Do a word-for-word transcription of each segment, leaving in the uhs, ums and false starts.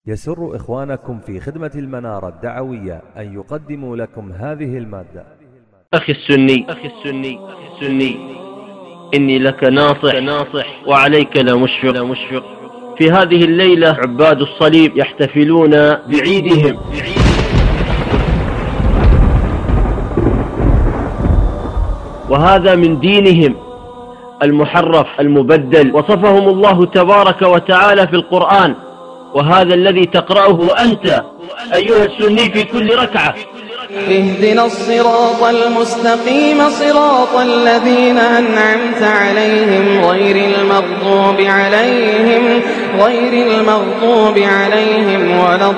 يسر إخوانكم في خدمة المنارة الدعوية أن يقدموا لكم هذه المادة. أخي السني أخي السني السني إني لك ناصح ناصح وعليك لمشفق لمشفق. في هذه الليلة عباد الصليب يحتفلون بعيدهم، وهذا من دينهم المحرف المبدل، وصفهم الله تبارك وتعالى في القرآن، وهذا الذي تقرأه أنت أيها السني في كل ركعة. اهدنا الصراط المستقيم صراط الذين أنعمت عليهم غير المغضوب عليهم غير المغضوب عليهم ولا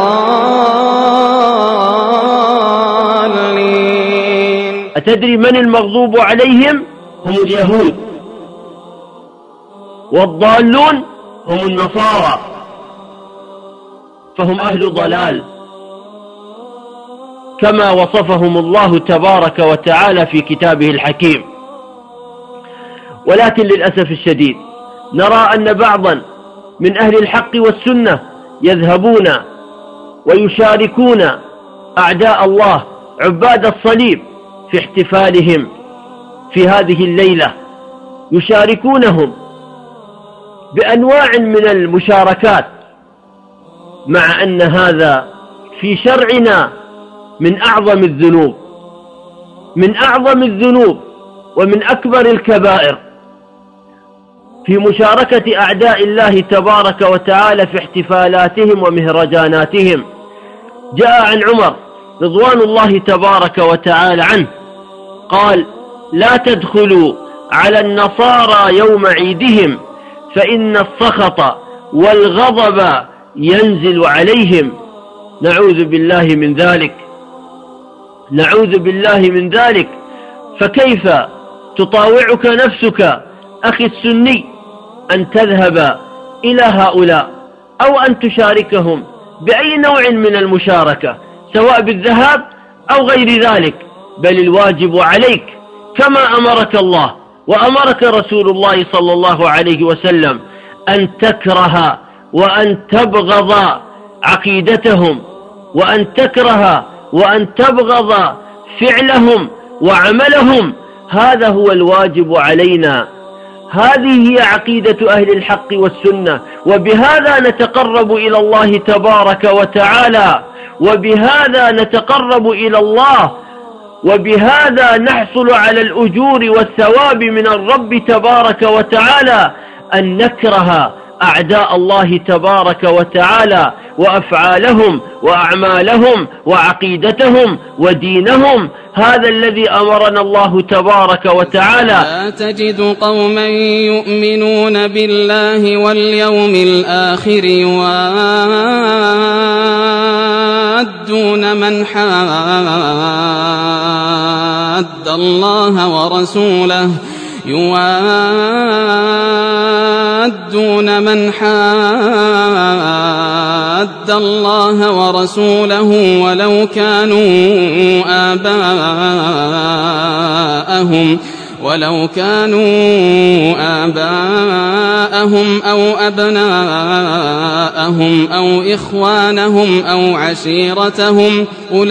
الضالين. أتدري من المغضوب عليهم؟ هم اليهود، والضالون هم النصارى، فهم أهل ضلال كما وصفهم الله تبارك وتعالى في كتابه الحكيم. ولكن للأسف الشديد نرى أن بعضا من أهل الحق والسنة يذهبون ويشاركون أعداء الله عباد الصليب في احتفالهم في هذه الليلة، يشاركونهم بأنواع من المشاركات، مع أن هذا في شرعنا من أعظم الذنوب من أعظم الذنوب ومن أكبر الكبائر، في مشاركة أعداء الله تبارك وتعالى في احتفالاتهم ومهرجاناتهم. جاء عن عمر رضوان الله تبارك وتعالى عنه قال: لا تدخلوا على النصارى يوم عيدهم فإن السخط والغضب ينزل عليهم. نعوذ بالله من ذلك نعوذ بالله من ذلك. فكيف تطاوعك نفسك أخي السني أن تذهب إلى هؤلاء أو أن تشاركهم بأي نوع من المشاركة، سواء بالذهاب أو غير ذلك؟ بل الواجب عليك كما أمرك الله وأمرك رسول الله صلى الله عليه وسلم أن تكره وأن تبغض عقيدتهم، وأن تكره وأن تبغض فعلهم وعملهم. هذا هو الواجب علينا، هذه هي عقيدة أهل الحق والسنة، وبهذا نتقرب إلى الله تبارك وتعالى، وبهذا نتقرب إلى الله، وبهذا نحصل على الأجور والثواب من الرب تبارك وتعالى. أن نكره أعداء الله تبارك وتعالى وأفعالهم وأعمالهم وعقيدتهم ودينهم، هذا الذي أمرنا الله تبارك وتعالى. لا تجد قوما يؤمنون بالله واليوم الآخر يوادون من حاد الله ورسوله يوادون من حاد الله ورسوله ولو كانوا آباءهم ولو كانوا آباءهم أو أبناءهم أو إخوانهم أو عشيرتهم،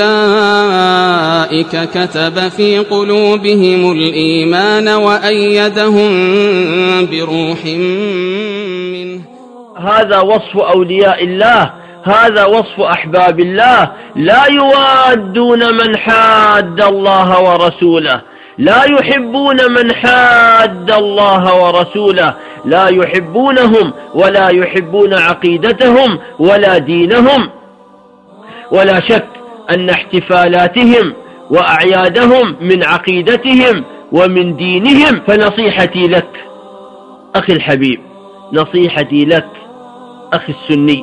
أولئك كتب في قلوبهم الإيمان وأيدهم بروح منه. هذا وصف أولياء الله، هذا وصف أحباب الله. لا يوادون من حاد الله ورسوله، لا يحبون من حاد الله ورسوله، لا يحبونهم ولا يحبون عقيدتهم ولا دينهم. ولا شك أن احتفالاتهم وأعيادهم من عقيدتهم ومن دينهم. فنصيحتي لك أخي الحبيب، نصيحتي لك أخي السني،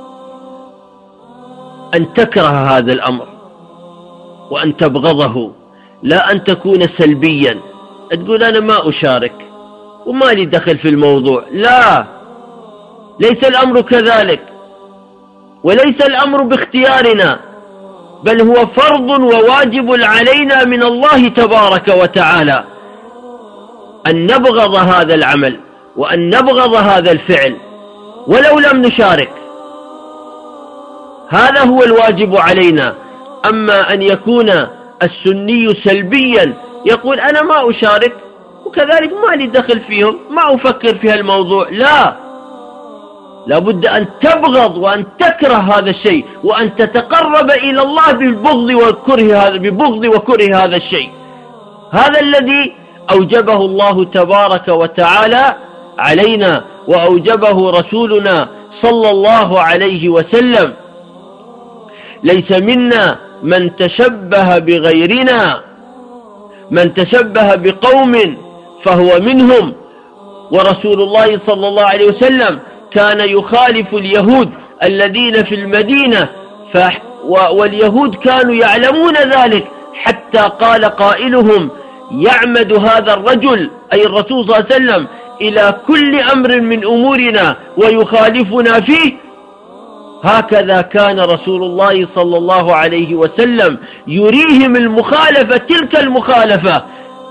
أن تكره هذا الأمر وأن تبغضه، لا أن تكون سلبيا تقول أنا ما أشارك وما لي دخل في الموضوع. لا، ليس الأمر كذلك، وليس الأمر باختيارنا، بل هو فرض وواجب علينا من الله تبارك وتعالى أن نبغض هذا العمل وأن نبغض هذا الفعل ولو لم نشارك. هذا هو الواجب علينا. أما أن يكون السني سلبيا يقول أنا ما أشارك وكذلك ما لي دخل فيهم، ما أفكر في هالموضوع، لا، لابد أن تبغض وأن تكره هذا الشيء، وأن تتقرب إلى الله بالبغض وكره هذا ببغض وكره هذا الشيء. هذا الذي أوجبه الله تبارك وتعالى علينا، وأوجبه رسولنا صلى الله عليه وسلم. ليس منا من تشبه بغيرنا، من تشبه بقوم فهو منهم. ورسول الله صلى الله عليه وسلم كان يخالف اليهود الذين في المدينة، واليهود كانوا يعلمون ذلك، حتى قال قائلهم: يعمد هذا الرجل أي الرسول صلى الله عليه وسلم إلى كل أمر من أمورنا ويخالفنا فيه. هكذا كان رسول الله صلى الله عليه وسلم يريهم المخالفة، تلك المخالفة.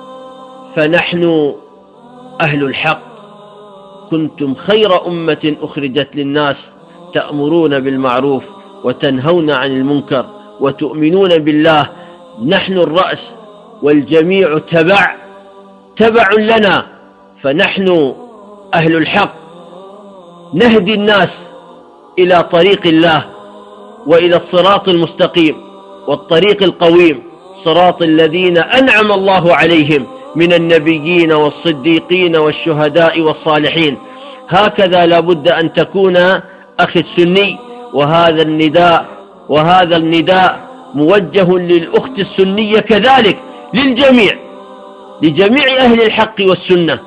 فنحن أهل الحق كنتم خير أمة أخرجت للناس تأمرون بالمعروف وتنهون عن المنكر وتؤمنون بالله. نحن الرأس والجميع تبع تبع لنا، فنحن أهل الحق نهدي الناس إلى طريق الله وإلى الصراط المستقيم والطريق القويم، صراط الذين أنعم الله عليهم من النبيين والصديقين والشهداء والصالحين. هكذا لابد أن تكون أخي السني. وهذا النداء وهذا النداء موجه للأخت السنية كذلك، للجميع، لجميع أهل الحق والسنة،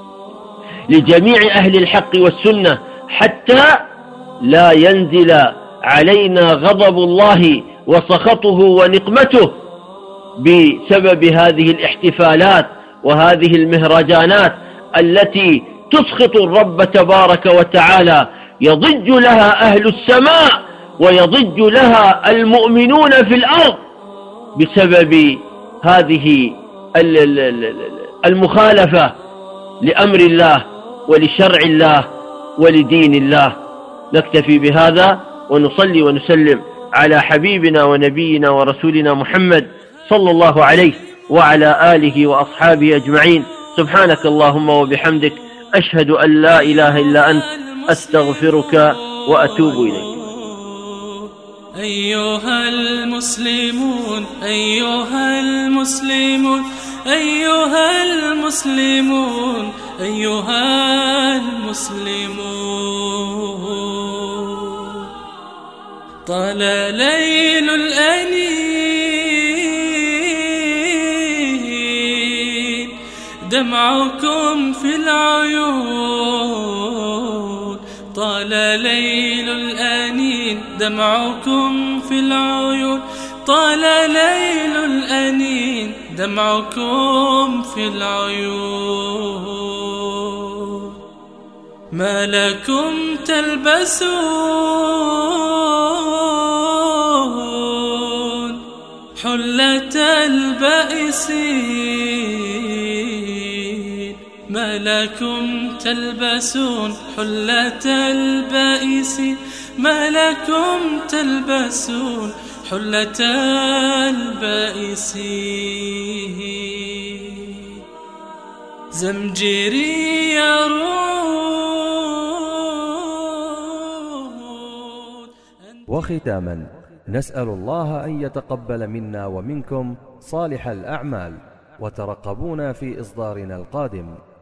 لجميع أهل الحق والسنة، حتى لا ينزل علينا غضب الله وسخطه ونقمته بسبب هذه الاحتفالات وهذه المهرجانات التي تسخط الرب تبارك وتعالى. يضج لها أهل السماء ويضج لها المؤمنون في الأرض بسبب هذه المخالفة لأمر الله ولشرع الله ولدين الله. نكتفي بهذا ونصلي ونسلم على حبيبنا ونبينا ورسولنا محمد صلى الله عليه وعلى آله وأصحابه أجمعين. سبحانك اللهم وبحمدك، أشهد أن لا إله إلا أنت، أستغفرك وأتوب إليك. أيها المسلمون أيها المسلمون أيها المسلمون أيها المسلمون طال ليل الأنين دمعكم في العيون، طال ليل الأنين دمعكم في العيون، طال ليل الأنين دمعكم في العيون. ما لكم تلبسون حلة البائسين، ما لكم تلبسون حلة البائسين، ما لكم تلبسون حلة البائسين. زمجري يرون. وختاما نسأل الله أن يتقبل منا ومنكم صالح الأعمال، وترقبونا في إصدارنا القادم.